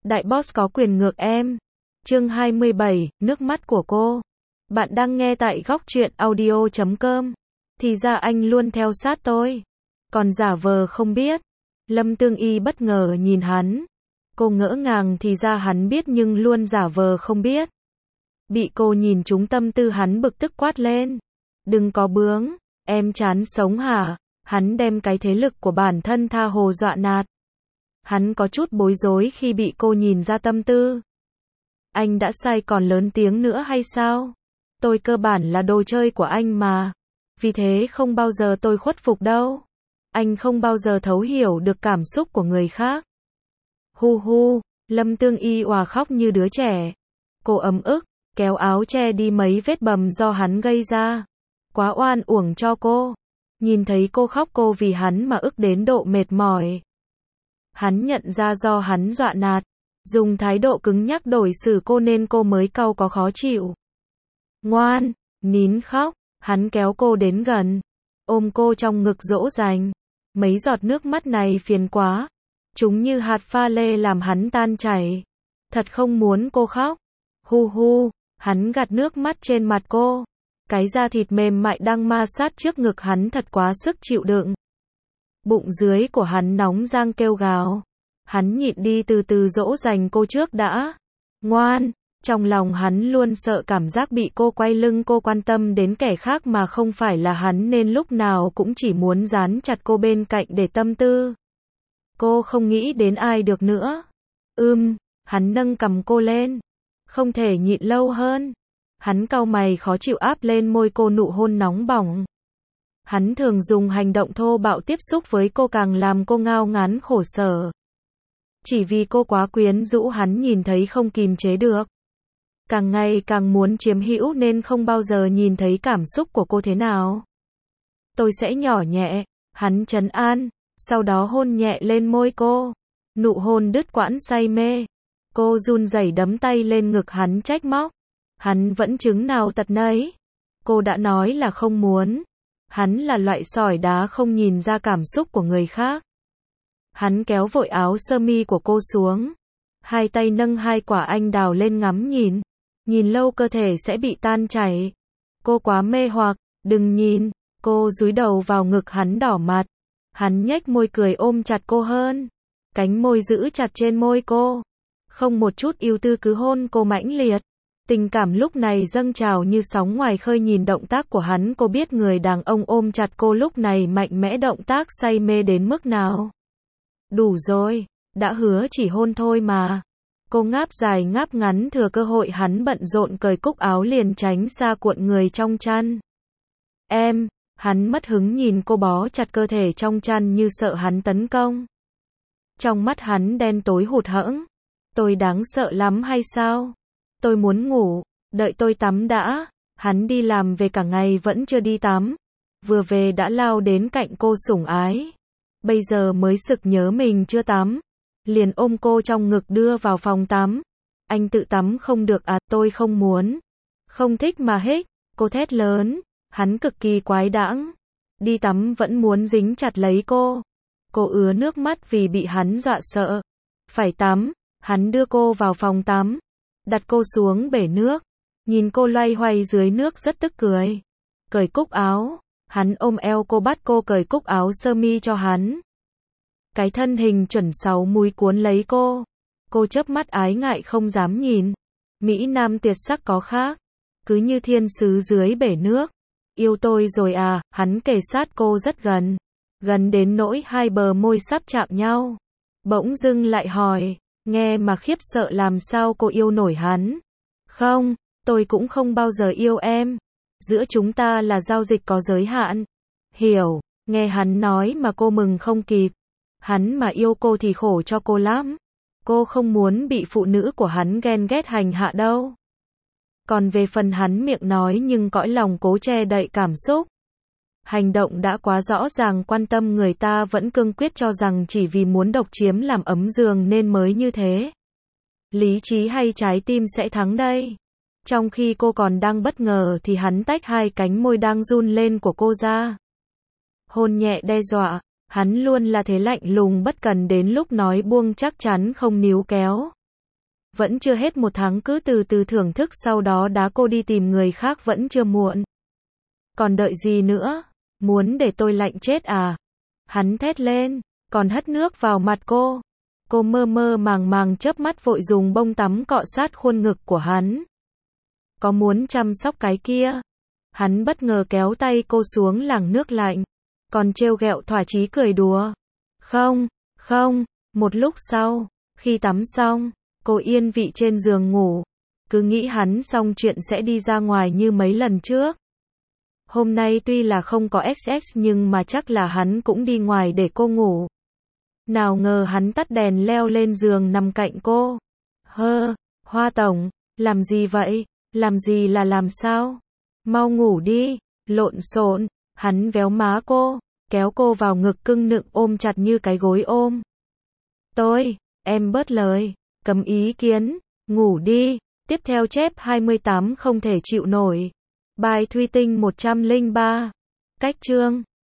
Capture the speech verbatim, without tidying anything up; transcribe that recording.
Đại boss có quyền ngược em. Chương hai mươi bảy, nước mắt của cô. Bạn đang nghe tại góc truyện audio chấm com. Thì ra anh luôn theo sát tôi. Còn giả vờ không biết. Lâm Tương Y bất ngờ nhìn hắn. Cô ngỡ ngàng thì ra hắn biết nhưng luôn giả vờ không biết. Bị cô nhìn trúng tâm tư hắn bực tức quát lên. Đừng có bướng, em chán sống hả? Hắn đem cái thế lực của bản thân tha hồ dọa nạt. Hắn có chút bối rối khi bị cô nhìn ra tâm tư. Anh đã sai còn lớn tiếng nữa hay sao? Tôi cơ bản là đồ chơi của anh mà. Vì thế không bao giờ tôi khuất phục đâu. Anh không bao giờ thấu hiểu được cảm xúc của người khác. Hu hu, Lâm Tương Y òa khóc như đứa trẻ. Cô ấm ức, kéo áo che đi mấy vết bầm do hắn gây ra. Quá oan uổng cho cô. Nhìn thấy cô khóc cô vì hắn mà ức đến độ mệt mỏi. Hắn nhận ra do hắn dọa nạt, dùng thái độ cứng nhắc đổi xử cô nên cô mới cau có khó chịu. Ngoan, nín khóc, hắn kéo cô đến gần, ôm cô trong ngực dỗ dành. Mấy giọt nước mắt này phiền quá, chúng như hạt pha lê làm hắn tan chảy. Thật không muốn cô khóc. Hu hu, hắn gạt nước mắt trên mặt cô. Cái da thịt mềm mại đang ma sát trước ngực hắn thật quá sức chịu đựng. Bụng dưới của hắn nóng rang kêu gào. Hắn nhịn đi từ từ dỗ dành cô trước đã. Ngoan, trong lòng hắn luôn sợ cảm giác bị cô quay lưng cô quan tâm đến kẻ khác mà không phải là hắn nên lúc nào cũng chỉ muốn dán chặt cô bên cạnh để tâm tư. Cô không nghĩ đến ai được nữa. Ưm, hắn nâng cằm cô lên. Không thể nhịn lâu hơn. Hắn cau mày khó chịu áp lên môi cô nụ hôn nóng bỏng. Hắn thường dùng hành động thô bạo tiếp xúc với cô càng làm cô ngao ngán khổ sở. Chỉ vì cô quá quyến rũ hắn nhìn thấy không kìm chế được. Càng ngày càng muốn chiếm hữu nên không bao giờ nhìn thấy cảm xúc của cô thế nào. Tôi sẽ nhỏ nhẹ, hắn trấn an, sau đó hôn nhẹ lên môi cô. Nụ hôn đứt quãng say mê. Cô run rẩy đấm tay lên ngực hắn trách móc. Hắn vẫn chứng nào tật nấy. Cô đã nói là không muốn. Hắn là loại sỏi đá không nhìn ra cảm xúc của người khác. Hắn kéo vội áo sơ mi của cô xuống. Hai tay nâng hai quả anh đào lên ngắm nhìn. Nhìn lâu cơ thể sẽ bị tan chảy. Cô quá mê hoặc, đừng nhìn. Cô dúi đầu vào ngực hắn đỏ mặt. Hắn nhếch môi cười ôm chặt cô hơn. Cánh môi giữ chặt trên môi cô. Không một chút ưu tư cứ hôn cô mãnh liệt. Tình cảm lúc này dâng trào như sóng ngoài khơi nhìn động tác của hắn cô biết người đàn ông ôm chặt cô lúc này mạnh mẽ động tác say mê đến mức nào. Đủ rồi, đã hứa chỉ hôn thôi mà. Cô ngáp dài ngáp ngắn thừa cơ hội hắn bận rộn cởi cúc áo liền tránh xa cuộn người trong chăn. Em, hắn mất hứng nhìn cô bó chặt cơ thể trong chăn như sợ hắn tấn công. Trong mắt hắn đen tối hụt hẫng. Tôi đáng sợ lắm hay sao? Tôi muốn ngủ, đợi tôi tắm đã. Hắn đi làm về cả ngày vẫn chưa đi tắm. Vừa về đã lao đến cạnh cô sủng ái. Bây giờ mới sực nhớ mình chưa tắm. Liền ôm cô trong ngực đưa vào phòng tắm. Anh tự tắm không được à, tôi không muốn. Không thích mà hích, cô thét lớn. Hắn cực kỳ quái đãng. Đi tắm vẫn muốn dính chặt lấy cô. Cô ứa nước mắt vì bị hắn dọa sợ. Phải tắm, hắn đưa cô vào phòng tắm. Đặt cô xuống bể nước. Nhìn cô loay hoay dưới nước rất tức cười. Cởi cúc áo. Hắn ôm eo cô bắt cô cởi cúc áo sơ mi cho hắn. Cái thân hình chuẩn sáu múi cuốn lấy cô. Cô chớp mắt ái ngại không dám nhìn. Mỹ Nam tuyệt sắc có khác. Cứ như thiên sứ dưới bể nước. Yêu tôi rồi à, hắn kề sát cô rất gần. Gần đến nỗi hai bờ môi sắp chạm nhau. Bỗng dưng lại hỏi. Nghe mà khiếp sợ làm sao cô yêu nổi hắn. Không, tôi cũng không bao giờ yêu em. Giữa chúng ta là giao dịch có giới hạn. Hiểu, nghe hắn nói mà cô mừng không kịp. Hắn mà yêu cô thì khổ cho cô lắm. Cô không muốn bị phụ nữ của hắn ghen ghét hành hạ đâu. Còn về phần hắn miệng nói nhưng cõi lòng cố che đậy cảm xúc. Hành động đã quá rõ ràng quan tâm người ta vẫn cương quyết cho rằng chỉ vì muốn độc chiếm làm ấm giường nên mới như thế. Lý trí hay trái tim sẽ thắng đây? Trong khi cô còn đang bất ngờ thì hắn tách hai cánh môi đang run lên của cô ra. Hôn nhẹ đe dọa, hắn luôn là thế lạnh lùng bất cần đến lúc nói buông chắc chắn không níu kéo. Vẫn chưa hết một tháng cứ từ từ thưởng thức sau đó đá cô đi tìm người khác vẫn chưa muộn. Còn đợi gì nữa? Muốn để tôi lạnh chết à? Hắn thét lên, còn hất nước vào mặt cô. Cô mơ mơ màng màng chớp mắt vội dùng bông tắm cọ sát khuôn ngực của hắn. Có muốn chăm sóc cái kia? Hắn bất ngờ kéo tay cô xuống làng nước lạnh. Còn trêu ghẹo thỏa chí cười đùa. Không, không, một lúc sau, khi tắm xong, cô yên vị trên giường ngủ. Cứ nghĩ hắn xong chuyện sẽ đi ra ngoài như mấy lần trước. Hôm nay tuy là không có ét ét nhưng mà chắc là hắn cũng đi ngoài để cô ngủ. Nào ngờ hắn tắt đèn leo lên giường nằm cạnh cô. Hơ, Hoa tổng, làm gì vậy? Làm gì là làm sao? Mau ngủ đi, lộn xộn. Hắn véo má cô, kéo cô vào ngực cưng nựng ôm chặt như cái gối ôm. Tôi, em bớt lời, cấm ý kiến, ngủ đi. Tiếp theo chép hai mươi tám không thể chịu nổi. Bài Thủy Tinh một trăm lẻ ba. Cách chương